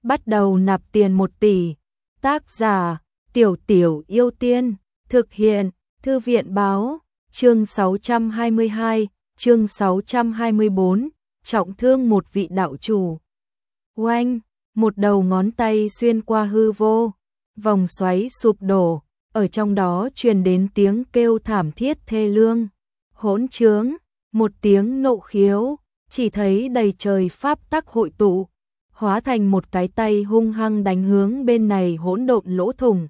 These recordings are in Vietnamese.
bắt đầu nạp tiền 1 tỷ. Tác giả, Tiểu Tiểu Yêu Tiên, thực hiện, Thư viện báo, chương 622, chương 624, trọng thương một vị đạo chủ. Oanh, một đầu ngón tay xuyên qua hư vô, vòng xoáy sụp đổ, ở trong đó truyền đến tiếng kêu thảm thiết thê lương. Hỗn trướng, một tiếng nộ khiếu, chỉ thấy đầy trời pháp tắc hội tụ, hóa thành một cái tay hung hăng đánh hướng bên này hỗn độn lỗ thủng.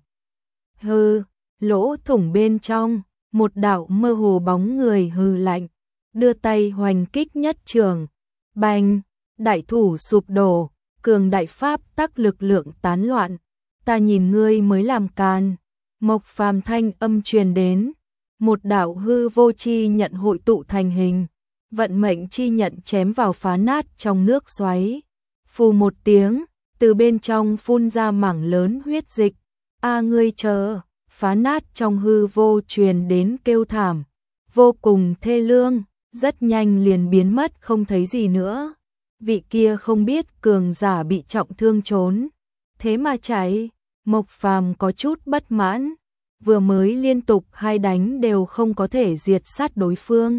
Hừ, lỗ thủng bên trong, một đạo mơ hồ bóng người hừ lạnh, đưa tay hoành kích nhất trường. Bành, đại thủ sụp đổ, cường đại pháp tắc lực lượng tán loạn. Ta nhìn ngươi mới làm càn. Mộc Phàm thanh âm truyền đến, một đạo hư vô chi nhận hội tụ thành hình, vận mệnh chi nhận chém vào phá nát trong nước xoáy. Phù một tiếng, từ bên trong phun ra mảng lớn huyết dịch. A ngươi chờ, phá nát trong hư vô truyền đến kêu thảm, vô cùng thê lương, rất nhanh liền biến mất không thấy gì nữa. Vị kia không biết cường giả bị trọng thương trốn, thế mà chạy. Mộc Phàm có chút bất mãn, vừa mới liên tục 2 đánh đều không có thể diệt sát đối phương.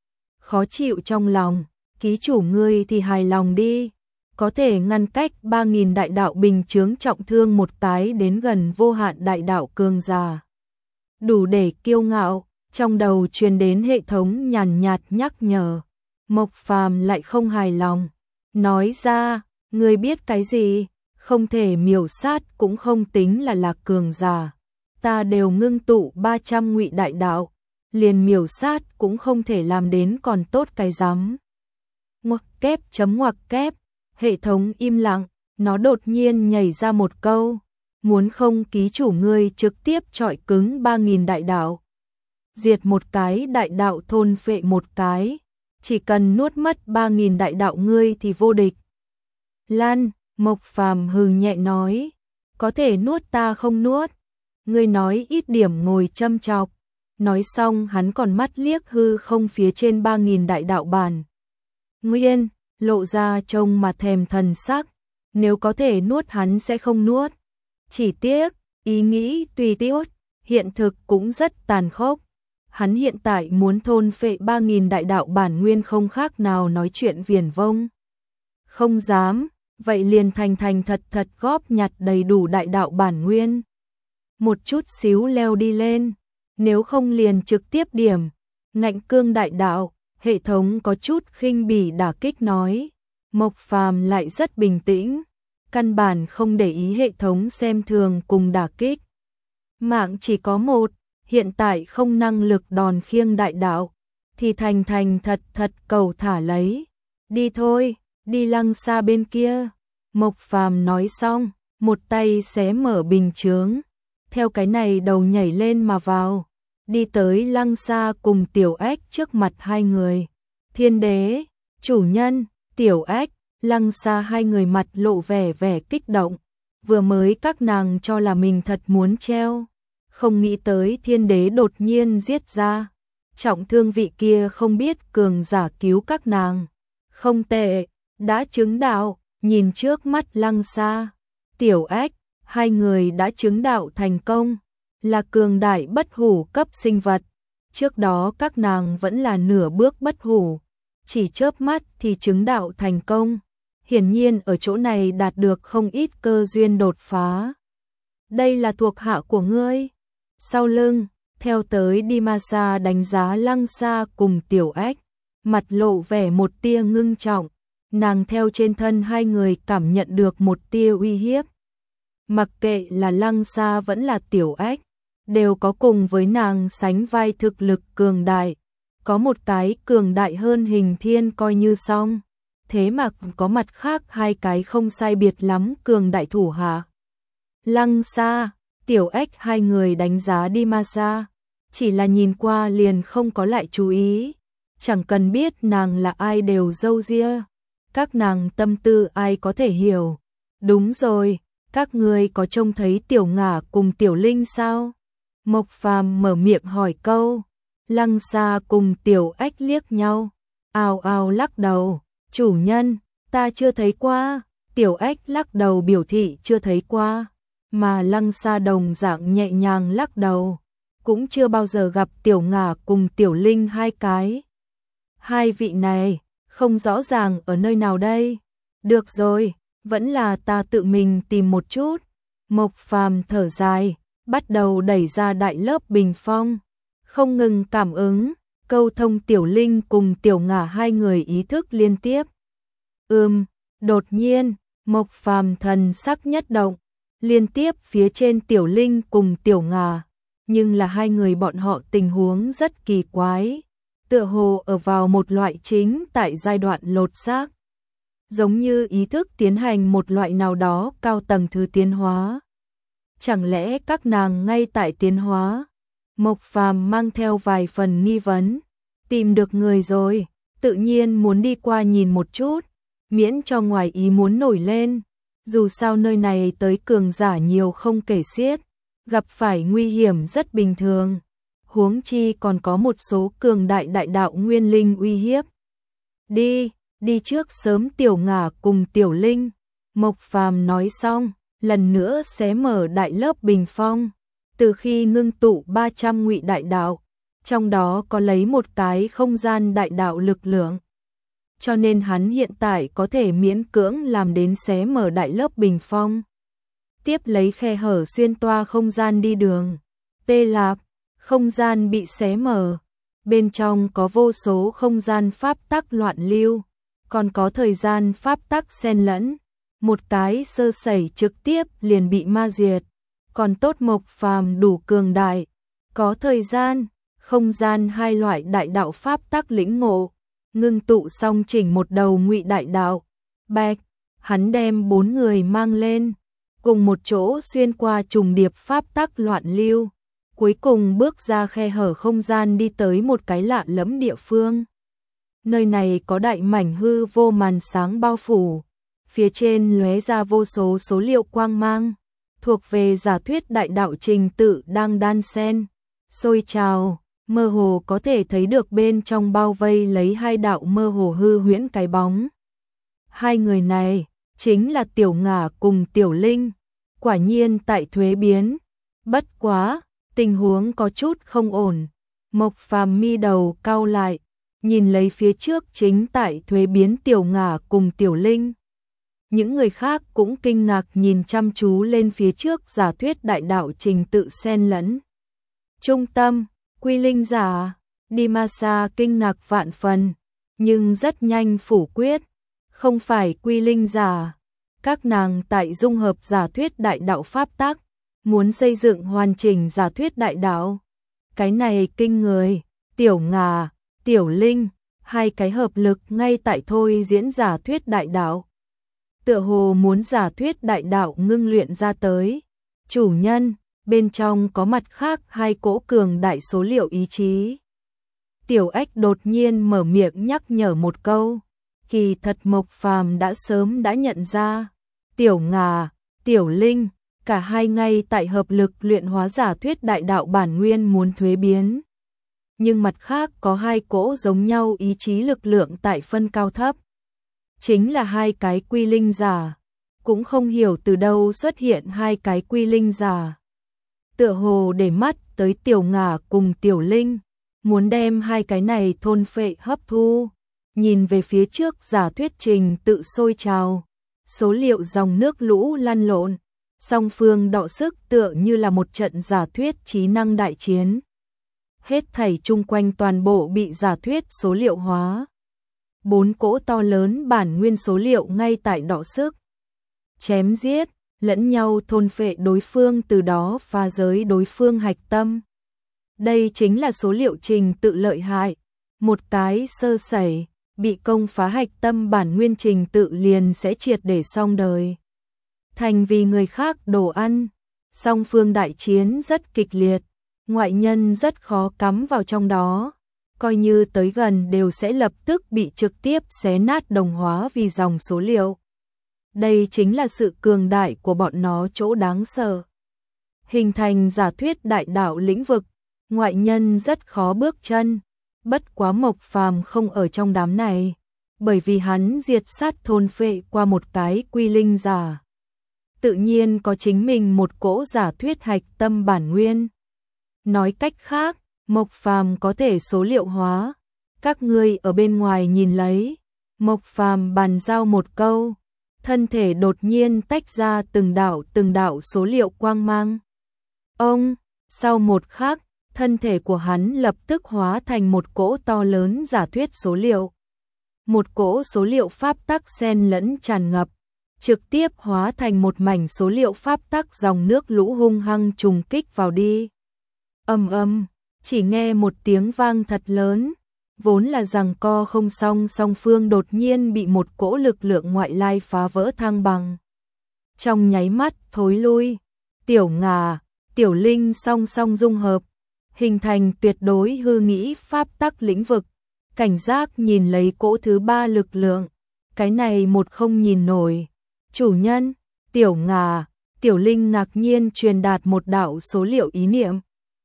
Khó chịu trong lòng, ký chủ ngươi thì hài lòng đi, có thể ngăn cách 3.000 đại đạo bình chướng trọng thương một cái đến gần vô hạn đại đạo cường giả. Đủ để kiêu ngạo, trong đầu truyền đến hệ thống nhàn nhạt nhắc nhở. Mộc Phàm lại không hài lòng, nói ra, ngươi biết cái gì? Không thể miểu sát cũng không tính là cường giả. Ta đều ngưng tụ 300 ngụy đại đạo, liền miểu sát cũng không thể làm đến còn tốt cái rắm. Ngoặc kép chấm ngoặc kép, hệ thống im lặng, nó đột nhiên nhảy ra một câu, muốn không ký chủ ngươi trực tiếp chọi cứng 3.000 đại đạo. Diệt một cái đại đạo thôn phệ một cái, chỉ cần nuốt mất 3.000 đại đạo ngươi thì vô địch. Lan, Mộc Phàm hừ nhẹ nói, có thể nuốt ta không nuốt, ngươi nói ít điểm ngồi châm chọc. Nói xong hắn còn mắt liếc hư không phía trên 3.000 đại đạo bản nguyên, lộ ra trông mà thèm thần sắc, nếu có thể nuốt hắn sẽ không nuốt. Chỉ tiếc, ý nghĩ tùy tiốt, hiện thực cũng rất tàn khốc. Hắn hiện tại muốn thôn phệ 3.000 đại đạo bản nguyên không khác nào nói chuyện viển vông. Không dám, vậy liền thành thật góp nhặt đầy đủ đại đạo bản nguyên. Một chút xíu leo đi lên, nếu không liền trực tiếp điểm, ngạnh cương đại đạo, hệ thống có chút khinh bỉ đả kích nói. Mộc Phàm lại rất bình tĩnh, căn bản không để ý hệ thống xem thường cùng đả kích. Mạng chỉ có một, hiện tại không năng lực đòn khiêng đại đạo, thì thành thật cầu thả lấy. Đi thôi, đi Lăng Xa bên kia. Mộc Phàm nói xong, một tay xé mở bình chướng, theo cái này đầu nhảy lên mà vào, đi tới Lăng Xa cùng Tiểu Ách trước mặt hai người. Thiên đế, chủ nhân, Tiểu Ách, Lăng Xa hai người mặt lộ vẻ kích động, vừa mới các nàng cho là mình thật muốn treo, không nghĩ tới thiên đế đột nhiên giết ra. Trọng thương vị kia không biết cường giả cứu các nàng, không tệ, đã chứng đạo. Nhìn trước mắt Lăng Xa, Tiểu Ách, hai người đã chứng đạo thành công, là cường đại bất hủ cấp sinh vật. Trước đó các nàng vẫn là nửa bước bất hủ, chỉ chớp mắt thì chứng đạo thành công. Hiển nhiên ở chỗ này đạt được không ít cơ duyên đột phá. Đây là thuộc hạ của ngươi. Sau lưng, theo tới Dimasa đánh giá Lăng Xa cùng Tiểu Ách, mặt lộ vẻ một tia ngưng trọng. Nàng theo trên thân hai người cảm nhận được một tia uy hiếp. Mặc kệ là Lăng Xa vẫn là Tiểu Ách, đều có cùng với nàng sánh vai thực lực cường đại. Có một cái cường đại hơn Hình Thiên coi như xong, thế mà có mặt khác hai cái không sai biệt lắm cường đại thủ hạ. Lăng Xa, Tiểu Ách hai người đánh giá Dimasa, chỉ là nhìn qua liền không có lại chú ý, chẳng cần biết nàng là ai đều râu ria. Các nàng tâm tư ai có thể hiểu. Đúng rồi, các ngươi có trông thấy Tiểu Ngả cùng Tiểu Linh sao? Mộc Phàm mở miệng hỏi câu. Lăng Xa cùng Tiểu Ách liếc nhau, ào ào lắc đầu. Chủ nhân, ta chưa thấy qua. Tiểu Ếch lắc đầu biểu thị chưa thấy qua, mà Lăng Sa đồng dạng nhẹ nhàng lắc đầu, cũng chưa bao giờ gặp Tiểu Ngả cùng Tiểu Linh hai cái. Hai vị này, không rõ ràng ở nơi nào đây. Được rồi, vẫn là ta tự mình tìm một chút. Mộc Phàm thở dài, bắt đầu đẩy ra đại lớp bình phong, không ngừng cảm ứng, câu thông Tiểu Linh cùng Tiểu Ngả hai người ý thức liên tiếp. Đột nhiên, Mộc Phàm thần sắc nhất động, liên tiếp phía trên Tiểu Linh cùng Tiểu Ngả, nhưng là hai người bọn họ tình huống rất kỳ quái, tựa hồ ở vào một loại chính tại giai đoạn lột xác, giống như ý thức tiến hành một loại nào đó cao tầng thứ tiến hóa. Chẳng lẽ các nàng ngay tại tiến hóa? Mộc Phàm mang theo vài phần nghi vấn, tìm được người rồi, tự nhiên muốn đi qua nhìn một chút, miễn cho ngoài ý muốn nổi lên. Dù sao nơi này tới cường giả nhiều không kể xiết, gặp phải nguy hiểm rất bình thường. Huống chi còn có một số cường đại đại đạo nguyên linh uy hiếp. Đi trước sớm. Tiểu Ngả cùng Tiểu Linh. Mộc Phàm nói xong, lần nữa xé mở đại lớp bình phong. Từ khi ngưng tụ 300 ngụy đại đạo, trong đó có lấy một cái không gian đại đạo lực lượng. Cho nên hắn hiện tại có thể miễn cưỡng làm đến xé mở đại lớp bình phong. Tiếp lấy khe hở xuyên toa không gian đi đường. Tê Lạp, không gian bị xé mở. Bên trong có vô số không gian pháp tắc loạn lưu, còn có thời gian pháp tắc xen lẫn. Một cái sơ sẩy trực tiếp liền bị ma diệt. Còn tốt Mộc Phàm đủ cường đại, có thời gian, không gian hai loại đại đạo pháp tắc lĩnh ngộ, ngưng tụ xong chỉnh một đầu ngụy đại đạo. Bạch, hắn đem 4 người mang lên, cùng một chỗ xuyên qua trùng điệp pháp tắc loạn lưu, cuối cùng bước ra khe hở không gian đi tới một cái lạ lẫm địa phương. Nơi này có đại mảnh hư vô màn sáng bao phủ, phía trên lóe ra vô số số liệu quang mang, thuộc về giả thuyết đại đạo trình tự đang đan xen, sôi trào, mơ hồ có thể thấy được bên trong bao vây lấy hai đạo mơ hồ hư huyễn cái bóng. Hai người này chính là Tiểu Ngả cùng Tiểu Linh, quả nhiên tại thuế biến. Bất quá, tình huống có chút không ổn. Mộc Phàm mi đầu cau lại, nhìn lấy phía trước chính tại thuế biến Tiểu Ngả cùng Tiểu Linh. Những người khác cũng kinh ngạc nhìn chăm chú lên phía trước giả thuyết đại đạo trình tự xen lẫn. Trung tâm, Quy Linh giả, Dimasa kinh ngạc vạn phần, nhưng rất nhanh phủ quyết, không phải Quy Linh giả. Các nàng tại dung hợp giả thuyết đại đạo pháp tắc, muốn xây dựng hoàn chỉnh giả thuyết đại đạo. Cái này kinh người, Tiểu Ngả, Tiểu Linh, hai cái hợp lực ngay tại thôi diễn giả thuyết đại đạo. Tựa hồ muốn giả thuyết đại đạo ngưng luyện ra tới. Chủ nhân, bên trong có mặt khác hai cỗ cường đại số liệu ý chí. Tiểu Ếch đột nhiên mở miệng nhắc nhở một câu. Kỳ thật Mộc Phàm đã sớm đã nhận ra. Tiểu Ngả, Tiểu Linh, cả hai ngay tại hợp lực luyện hóa giả thuyết đại đạo bản nguyên muốn thuế biến. Nhưng mặt khác có hai cỗ giống nhau ý chí lực lượng tại phân cao thấp. Chính là hai cái Quy Linh giả, cũng không hiểu từ đâu xuất hiện hai cái Quy Linh giả. Tựa hồ để mắt tới Tiểu Ngả cùng Tiểu Linh, muốn đem hai cái này thôn phệ hấp thu. Nhìn về phía trước giả thuyết trình tự sôi trào, số liệu dòng nước lũ lăn lộn, song phương đọ sức tựa như là một trận giả thuyết trí năng đại chiến. Hết thảy chung quanh toàn bộ bị giả thuyết số liệu hóa. 4 cỗ to lớn bản nguyên số liệu ngay tại đọ sức, chém giết, lẫn nhau thôn phệ đối phương, từ đó phá giới đối phương hạch tâm. Đây chính là số liệu trình tự lợi hại, một cái sơ sẩy, bị công phá hạch tâm bản nguyên trình tự liền sẽ triệt để xong đời. Thành vì người khác đồ ăn, song phương đại chiến rất kịch liệt, ngoại nhân rất khó cắm vào trong đó. Coi như tới gần đều sẽ lập tức bị trực tiếp xé nát đồng hóa vì dòng số liệu. Đây chính là sự cường đại của bọn nó chỗ đáng sợ. Hình thành giả thuyết đại đạo lĩnh vực, ngoại nhân rất khó bước chân. Bất quá Mộc Phàm không ở trong đám này, bởi vì hắn diệt sát thôn phệ qua một cái quy linh giả. Tự nhiên có chính mình một cỗ giả thuyết hạch tâm bản nguyên. Nói cách khác, Mộc Phàm có thể số liệu hóa. Các ngươi ở bên ngoài nhìn lấy. Mộc Phàm bàn giao một câu, thân thể đột nhiên tách ra từng đạo số liệu quang mang. Ông, sau một khắc, thân thể của hắn lập tức hóa thành một cỗ to lớn giả thuyết số liệu. Một cỗ số liệu pháp tắc xen lẫn tràn ngập, trực tiếp hóa thành một mảnh số liệu pháp tắc dòng nước lũ hung hăng trùng kích vào đi. Ầm ầm, chỉ nghe một tiếng vang thật lớn, vốn là giằng co không xong, song phương đột nhiên bị một cỗ lực lượng ngoại lai phá vỡ thăng bằng. Trong nháy mắt thối lui, Tiểu Ngà, Tiểu Linh song song dung hợp, hình thành tuyệt đối hư nghĩ pháp tắc lĩnh vực. Cảnh giác nhìn lấy cỗ thứ ba lực lượng, cái này một không nhìn nổi. Chủ nhân, Tiểu Ngà, Tiểu Linh ngạc nhiên truyền đạt một đạo số liệu ý niệm.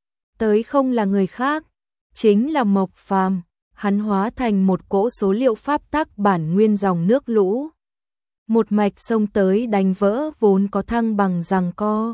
Tới không là người khác, chính là Mộc Phàm, hắn hóa thành một cỗ số liệu pháp tắc bản nguyên dòng nước lũ. Một mạch xông tới đánh vỡ vốn có thăng bằng giằng co.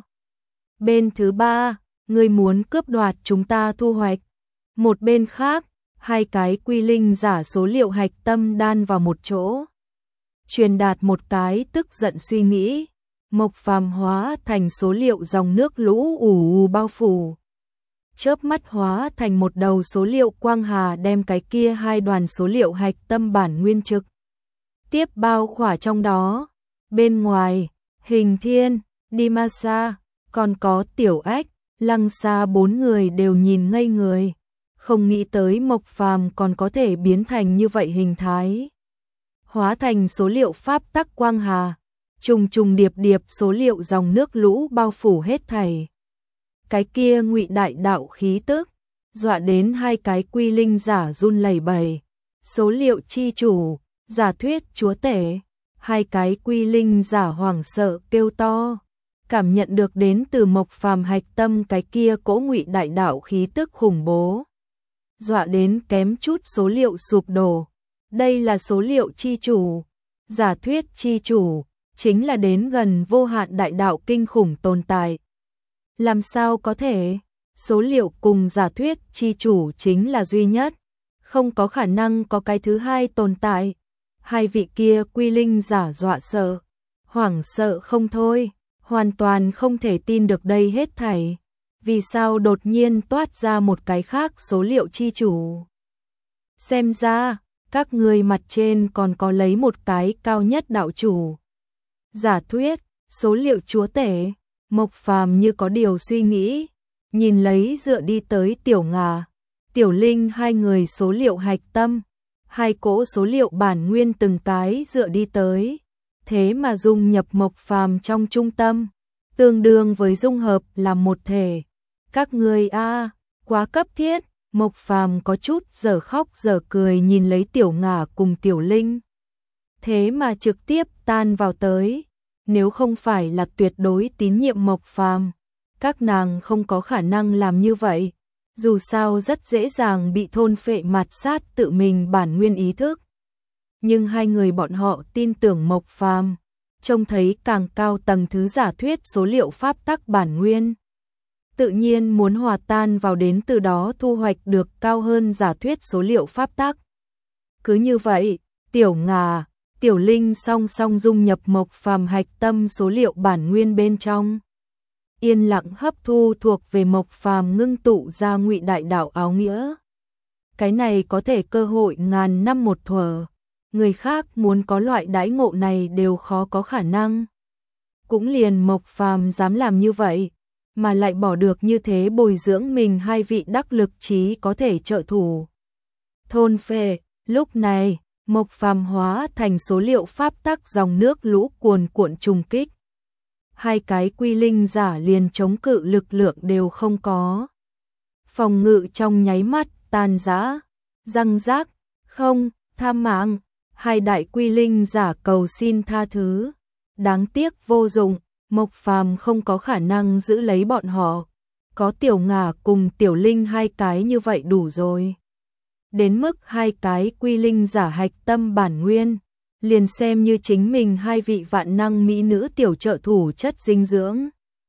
Bên thứ ba, ngươi muốn cướp đoạt chúng ta thu hoạch. Một bên khác, hai cái quy linh giả số liệu hạch tâm đan vào một chỗ. Truyền đạt một cái tức giận suy nghĩ, Mộc Phàm hóa thành số liệu dòng nước lũ ù bao phủ. Chớp mắt hóa thành một đầu số liệu quang hà đem cái kia hai đoàn số liệu hạch tâm bản nguyên trực tiếp bao khỏa trong đó. Bên ngoài, Hình Thiên, Dimasa, còn có Tiểu Ách, Lăng Sa bốn người đều nhìn ngây người. Không nghĩ tới Mộc Phàm còn có thể biến thành như vậy hình thái. Hóa thành số liệu pháp tắc quang hà, trùng trùng điệp điệp số liệu dòng nước lũ bao phủ hết thảy. Cái kia ngụy đại đạo khí tức, dọa đến hai cái quy linh giả run lẩy bẩy. Số liệu chi chủ, giả thuyết chúa tể, hai cái quy linh giả hoảng sợ kêu to. Cảm nhận được đến từ Mộc Phàm hạch tâm cái kia cỗ ngụy đại đạo khí tức khủng bố. Dọa đến kém chút số liệu sụp đổ. Đây là số liệu chi chủ, giả thuyết chi chủ, chính là đến gần vô hạn đại đạo kinh khủng tồn tại. Làm sao có thể? Số liệu cùng giả thuyết chi chủ chính là duy nhất, không có khả năng có cái thứ hai tồn tại. Hai vị kia quy linh giả dọa sợ, hoảng sợ không thôi, hoàn toàn không thể tin được đây hết thảy. Vì sao đột nhiên toát ra một cái khác số liệu chi chủ? Xem ra, các người mặt trên còn có lấy một cái cao nhất đạo chủ. Giả thuyết, số liệu chúa tể, Mộc Phàm như có điều suy nghĩ, nhìn lấy dựa đi tới Tiểu Ngà, Tiểu Linh hai người số liệu hạch tâm, hai cỗ số liệu bản nguyên từng cái dựa đi tới, thế mà dung nhập Mộc Phàm trong trung tâm, tương đương với dung hợp làm một thể. Các người quá cấp thiết. Mộc Phàm có chút giờ khóc giờ cười nhìn lấy Tiểu Ngà cùng Tiểu Linh. Thế mà trực tiếp tan vào tới. Nếu không phải là tuyệt đối tín nhiệm Mộc Phàm, các nàng không có khả năng làm như vậy. Dù sao rất dễ dàng bị thôn phệ mạt sát tự mình bản nguyên ý thức. Nhưng hai người bọn họ tin tưởng Mộc Phàm, trông thấy càng cao tầng thứ giả thuyết số liệu pháp tắc bản nguyên. Tự nhiên muốn hòa tan vào đến từ đó thu hoạch được cao hơn giả thuyết số liệu pháp tắc. Cứ như vậy, Tiểu Ngà, Tiểu Linh song song dung nhập Mộc Phàm hạch tâm số liệu bản nguyên bên trong. Yên lặng hấp thu thuộc về Mộc Phàm ngưng tụ ra ngụy đại đạo áo nghĩa. Cái này có thể cơ hội ngàn năm một thuở. Người khác muốn có loại đãi ngộ này đều khó có khả năng. Cũng liền Mộc Phàm dám làm như vậy, mà lại bỏ được như thế bồi dưỡng mình hai vị đắc lực chí có thể trợ thủ. Thôn phệ, lúc này, Mộc Phàm hóa thành số liệu pháp tắc dòng nước lũ cuồn cuộn trùng kích. Hai cái quy linh giả liền chống cự lực lượng đều không có. Phòng ngự trong nháy mắt tan rã, răng rác, không, tha mạng, hai đại quy linh giả cầu xin tha thứ. Đáng tiếc vô dụng. Mộc Phàm không có khả năng giữ lấy bọn họ, có Tiểu Ngà cùng Tiểu Linh hai cái như vậy đủ rồi. đến mức hai cái quy linh giả hạch tâm bản nguyên, liền xem như chính mình hai vị vạn năng mỹ nữ tiểu trợ thủ chất dinh dưỡng.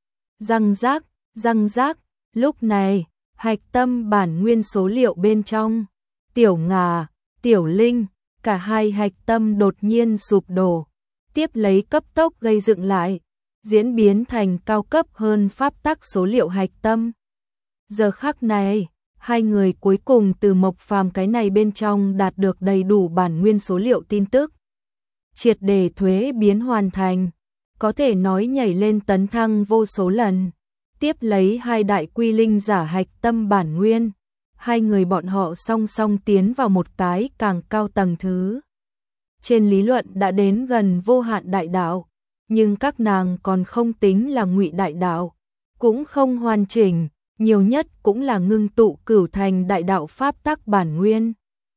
Răng rác, lúc này, hạch tâm bản nguyên số liệu bên trong, tiểu ngà, tiểu linh, cả hai hạch tâm đột nhiên sụp đổ, tiếp lấy cấp tốc gây dựng lại, diễn biến thành cao cấp hơn pháp tắc số liệu hạch tâm. Giờ khắc này, hai người cuối cùng từ Mộc Phàm cái này bên trong đạt được đầy đủ bản nguyên số liệu tin tức. Triệt để thuế biến hoàn thành, có thể nói nhảy lên tấn thăng vô số lần. Tiếp lấy hai đại quy linh giả hạch tâm bản nguyên, hai người bọn họ song song tiến vào một cái càng cao tầng thứ. Trên lý luận đã đến gần vô hạn đại đạo, nhưng các nàng còn không tính là ngụy đại đạo, cũng không hoàn chỉnh, nhiều nhất cũng là ngưng tụ cửu thành đại đạo pháp tắc bản nguyên.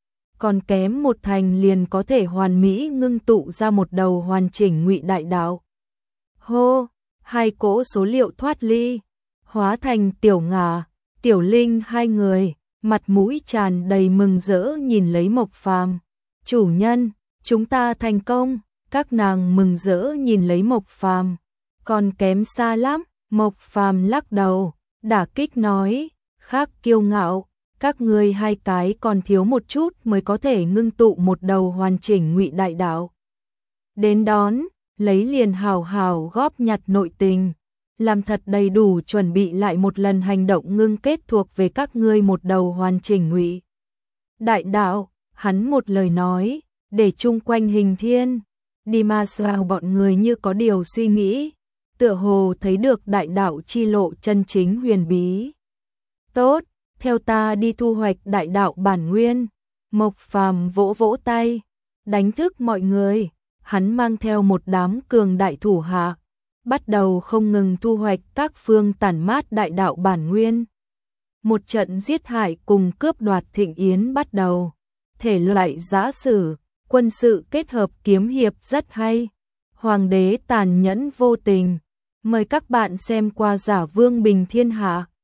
Còn kém một thành liền có thể hoàn mỹ ngưng tụ ra một đầu hoàn chỉnh ngụy đại đạo. Hô, hai cỗ số liệu thoát ly, hóa thành tiểu ngà, tiểu linh hai người, mặt mũi tràn đầy mừng rỡ nhìn lấy Mộc Phàm. Chủ nhân, chúng ta thành công, các nàng mừng rỡ nhìn lấy Mộc Phàm. Còn kém xa lắm, Mộc Phàm lắc đầu, đả kích nói, khác kiêu ngạo, các ngươi hai cái còn thiếu một chút mới có thể ngưng tụ một đầu hoàn chỉnh ngụy đại đạo. Đến đón, lấy liền hào hào góp nhặt nội tình, làm thật đầy đủ chuẩn bị lại một lần hành động ngưng kết thuộc về các ngươi một đầu hoàn chỉnh ngụy đại đạo. Hắn một lời nói, để chung quanh Hình Thiên, Dimasao bọn người như có điều suy nghĩ, tựa hồ thấy được đại đạo chi lộ chân chính huyền bí. Tốt, theo ta đi thu hoạch đại đạo bản nguyên. Mộc Phàm vỗ vỗ tay, đánh thức mọi người, hắn mang theo một đám cường đại thủ hạ, bắt đầu không ngừng thu hoạch các phương tản mát đại đạo bản nguyên. Một trận giết hại cùng cướp đoạt thịnh yến bắt đầu. Thể loại giã sử, quân sự kết hợp kiếm hiệp rất hay. Hoàng đế tàn nhẫn vô tình. Mời các bạn xem qua Giả Vương Bình Thiên Hạ.